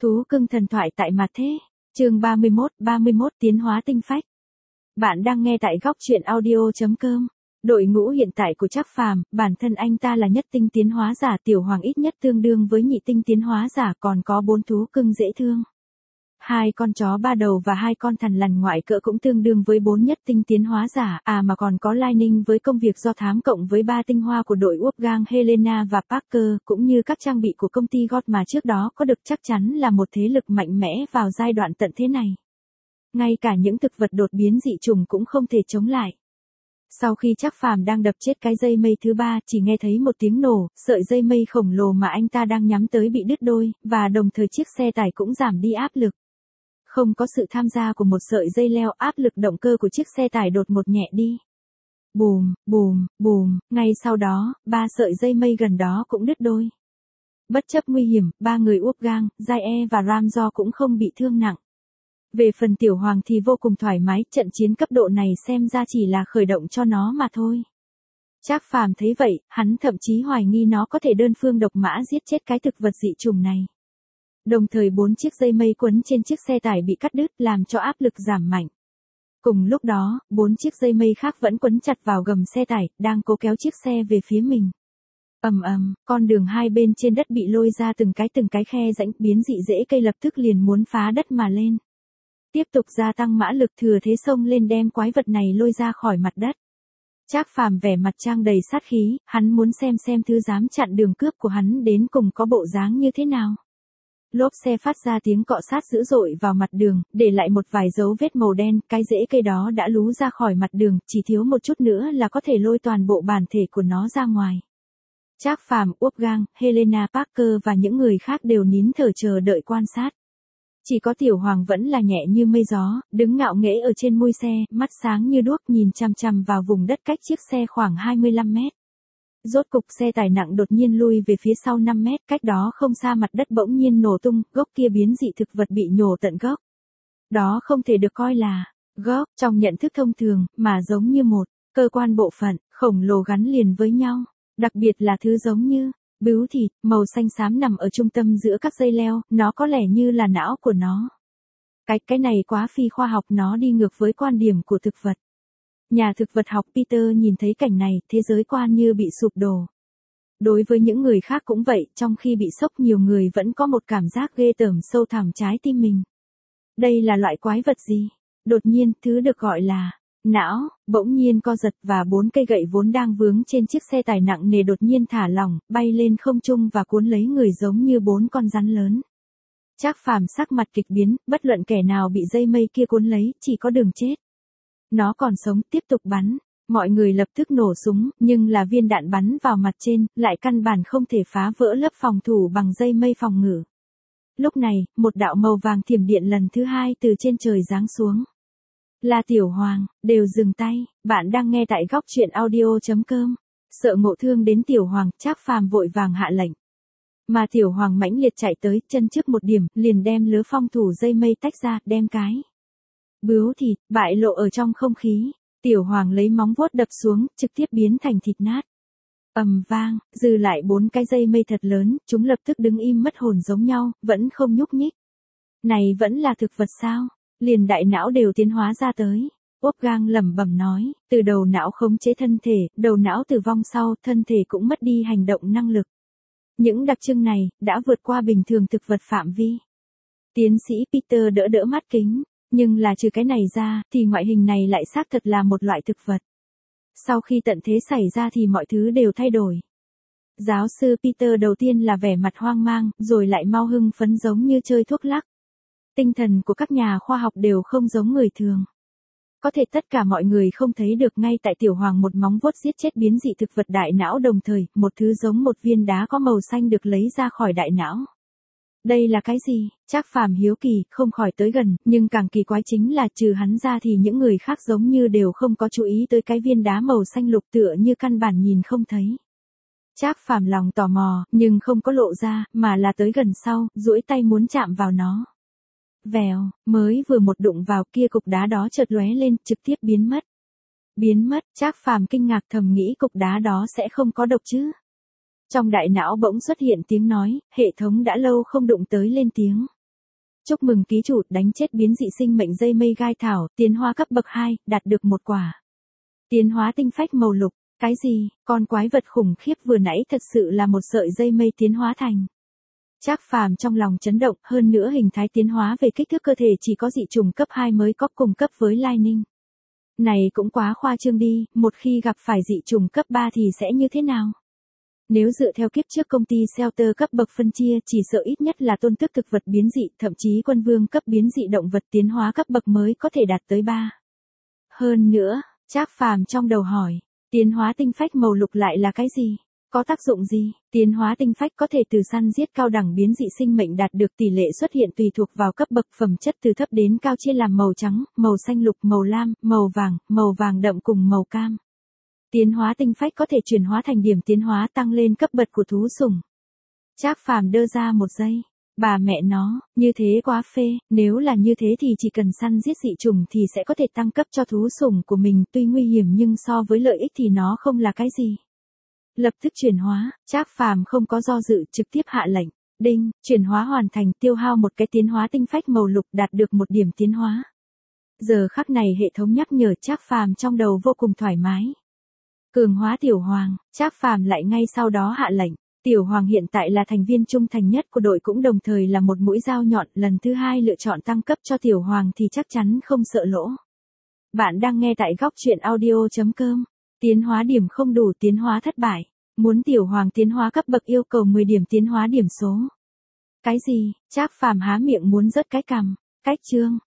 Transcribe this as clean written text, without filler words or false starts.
Thú cưng thần thoại tại mặt thế. Chương 31 tiến hóa tinh phách. Bạn đang nghe tại góc truyện audio.com. Đội ngũ hiện tại của Trác Phàm, bản thân anh ta là nhất tinh tiến hóa giả, Tiểu Hoàng ít nhất tương đương với nhị tinh tiến hóa giả, còn có 4 thú cưng dễ thương. 2 con chó 3 đầu và 2 con thằn lằn ngoại cỡ cũng tương đương với 4 nhất tinh tiến hóa giả, mà còn có Lightning với công việc do thám cộng với 3 tinh hoa của đội Wolfgang, Helena và Parker, cũng như các trang bị của công ty God mà trước đó có được, chắc chắn là một thế lực mạnh mẽ vào giai đoạn tận thế này. Ngay cả những thực vật đột biến dị chủng cũng không thể chống lại. Sau khi Trác Phàm đang đập chết cái dây mây thứ 3, chỉ nghe thấy một tiếng nổ, sợi dây mây khổng lồ mà anh ta đang nhắm tới bị đứt đôi, và đồng thời chiếc xe tải cũng giảm đi áp lực. Không có sự tham gia của một sợi dây leo, áp lực động cơ của chiếc xe tải đột ngột nhẹ đi. Bùm, bùm, bùm, ngay sau đó, 3 sợi dây mây gần đó cũng đứt đôi. Bất chấp nguy hiểm, 3 người Wolfgang, Jae và Ramjo cũng không bị thương nặng. Về phần Tiểu Hoàng thì vô cùng thoải mái, trận chiến cấp độ này xem ra chỉ là khởi động cho nó mà thôi. Trác Phàm thấy vậy, hắn thậm chí hoài nghi nó có thể đơn phương độc mã giết chết cái thực vật dị chủng này. Đồng thời 4 chiếc dây mây quấn trên chiếc xe tải bị cắt đứt, làm cho áp lực giảm mạnh. Cùng lúc đó, 4 chiếc dây mây khác vẫn quấn chặt vào gầm xe tải, đang cố kéo chiếc xe về phía mình. Con đường hai bên trên đất bị lôi ra từng cái khe rãnh, biến dị rễ cây lập tức liền muốn phá đất mà lên. Tiếp tục gia tăng mã lực, thừa thế xông lên đem quái vật này lôi ra khỏi mặt đất. Trác Phàm vẻ mặt trang đầy sát khí, hắn muốn xem thứ dám chặn đường cướp của hắn đến cùng có bộ dáng như thế nào. Lốp xe phát ra tiếng cọ sát dữ dội vào mặt đường, để lại một vài dấu vết màu đen, cái rễ cây đó đã lú ra khỏi mặt đường, chỉ thiếu một chút nữa là có thể lôi toàn bộ bản thể của nó ra ngoài. Trác Phàm, Wolfgang, Helena, Parker và những người khác đều nín thở chờ đợi quan sát. Chỉ có Tiểu Hoàng vẫn là nhẹ như mây gió, đứng ngạo nghễ ở trên mui xe, mắt sáng như đuốc nhìn chằm chằm vào vùng đất cách chiếc xe khoảng 25 mét. Rốt cục xe tải nặng đột nhiên lui về phía sau 5 mét, cách đó không xa mặt đất bỗng nhiên nổ tung, gốc kia biến dị thực vật bị nhổ tận gốc. Đó không thể được coi là gốc trong nhận thức thông thường, mà giống như một cơ quan bộ phận khổng lồ gắn liền với nhau, đặc biệt là thứ giống như bướu thịt, màu xanh xám nằm ở trung tâm giữa các dây leo, nó có lẽ như là não của nó. Cái này quá phi khoa học, nó đi ngược với quan điểm của thực vật. Nhà thực vật học Peter nhìn thấy cảnh này, thế giới quan như bị sụp đổ. Đối với những người khác cũng vậy, trong khi bị sốc nhiều người vẫn có một cảm giác ghê tởm sâu thẳm trái tim mình. Đây là loại quái vật gì? Đột nhiên, thứ được gọi là não, bỗng nhiên co giật và 4 cây gậy vốn đang vướng trên chiếc xe tải nặng nề đột nhiên thả lỏng, bay lên không trung và cuốn lấy người giống như 4 con rắn lớn. Trác Phàm sắc mặt kịch biến, bất luận kẻ nào bị dây mây kia cuốn lấy, chỉ có đường chết. Nó còn sống, tiếp tục bắn. Mọi người lập tức nổ súng, nhưng là viên đạn bắn vào mặt trên, lại căn bản không thể phá vỡ lớp phòng thủ bằng dây mây phòng ngự. Lúc này, một đạo màu vàng thiểm điện lần thứ 2 từ trên trời giáng xuống. Là Tiểu Hoàng, đều dừng tay, bạn đang nghe tại góc truyện audio.com. Sợ ngộ thương đến Tiểu Hoàng, Trác Phàm vội vàng hạ lệnh. Mà Tiểu Hoàng mãnh liệt chạy tới, chân trước một điểm, liền đem lứa phòng thủ dây mây tách ra, đem cái bướu thịt bại lộ ở trong không khí. Tiểu Hoàng lấy móng vuốt đập xuống, trực tiếp biến thành thịt nát. Vang, dư lại 4 cái dây mây thật lớn, chúng lập tức đứng im mất hồn giống nhau, vẫn không nhúc nhích. Này vẫn là thực vật sao? Liền đại não đều tiến hóa ra tới. Wolfgang lẩm bẩm nói, từ đầu não khống chế thân thể, đầu não tử vong sau, thân thể cũng mất đi hành động năng lực. Những đặc trưng này, đã vượt qua bình thường thực vật phạm vi. Tiến sĩ Peter đỡ mắt kính. Nhưng là trừ cái này ra, thì ngoại hình này lại xác thật là một loại thực vật. Sau khi tận thế xảy ra thì mọi thứ đều thay đổi. Giáo sư Peter đầu tiên là vẻ mặt hoang mang, rồi lại mau hưng phấn giống như chơi thuốc lắc. Tinh thần của các nhà khoa học đều không giống người thường. Có thể tất cả mọi người không thấy được, ngay tại Tiểu Hoàng một móng vuốt giết chết biến dị thực vật đại não, đồng thời, một thứ giống một viên đá có màu xanh được lấy ra khỏi đại não. Đây là cái gì? Trác Phàm hiếu kỳ, không khỏi tới gần, nhưng càng kỳ quái chính là trừ hắn ra thì những người khác giống như đều không có chú ý tới cái viên đá màu xanh lục, tựa như căn bản nhìn không thấy. Trác Phàm lòng tò mò, nhưng không có lộ ra, mà là tới gần sau, duỗi tay muốn chạm vào nó. Vèo, mới vừa một đụng vào kia cục đá đó chợt lóe lên, trực tiếp biến mất. Biến mất, Trác Phàm kinh ngạc thầm nghĩ cục đá đó sẽ không có độc chứ. Trong đại não bỗng xuất hiện tiếng nói, hệ thống đã lâu không đụng tới lên tiếng. Chúc mừng ký chủ đánh chết biến dị sinh mệnh dây mây gai thảo, tiến hóa cấp bậc 2, đạt được 1 quả. Tiến hóa tinh phách màu lục, cái gì, con quái vật khủng khiếp vừa nãy thật sự là một sợi dây mây tiến hóa thành. Trác Phàm trong lòng chấn động, hơn nữa hình thái tiến hóa về kích thước cơ thể chỉ có dị trùng cấp 2 mới có cùng cấp với Lightning. Này cũng quá khoa trương đi, một khi gặp phải dị trùng cấp 3 thì sẽ như thế nào? Nếu dựa theo kiếp trước công ty Shelter cấp bậc phân chia, chỉ sợ ít nhất là tôn tước thực vật biến dị, thậm chí quân vương cấp biến dị động vật tiến hóa cấp bậc mới có thể đạt tới 3. Hơn nữa, Trác Phàm trong đầu hỏi, tiến hóa tinh phách màu lục lại là cái gì? Có tác dụng gì? Tiến hóa tinh phách có thể từ săn giết cao đẳng biến dị sinh mệnh đạt được tỷ lệ xuất hiện tùy thuộc vào cấp bậc phẩm chất từ thấp đến cao chia làm màu trắng, màu xanh lục, màu lam, màu vàng đậm cùng màu cam. Tiến hóa tinh phách có thể chuyển hóa thành điểm tiến hóa tăng lên cấp bậc của thú sủng. Trác Phàm đơ ra một giây. Bà mẹ nó, như thế quá phê, nếu là như thế thì chỉ cần săn giết dị trùng thì sẽ có thể tăng cấp cho thú sủng của mình, tuy nguy hiểm nhưng so với lợi ích thì nó không là cái gì. Lập tức chuyển hóa, Trác Phàm không có do dự, trực tiếp hạ lệnh. Đinh, chuyển hóa hoàn thành, tiêu hao một cái tiến hóa tinh phách màu lục, đạt được 1 điểm tiến hóa. Giờ khắc này hệ thống nhắc nhở Trác Phàm trong đầu vô cùng thoải mái. Cường hóa Tiểu Hoàng, Trác Phàm lại ngay sau đó hạ lệnh. Tiểu Hoàng hiện tại là thành viên trung thành nhất của đội cũng đồng thời là một mũi dao nhọn, lần thứ 2 lựa chọn tăng cấp cho Tiểu Hoàng thì chắc chắn không sợ lỗ. Bạn đang nghe tại góc truyện audio.com. Tiến hóa điểm không đủ, tiến hóa thất bại. Muốn Tiểu Hoàng tiến hóa cấp bậc yêu cầu 10 điểm tiến hóa điểm số. Cái gì? Trác Phàm há miệng muốn rớt cái cằm. Cách chương.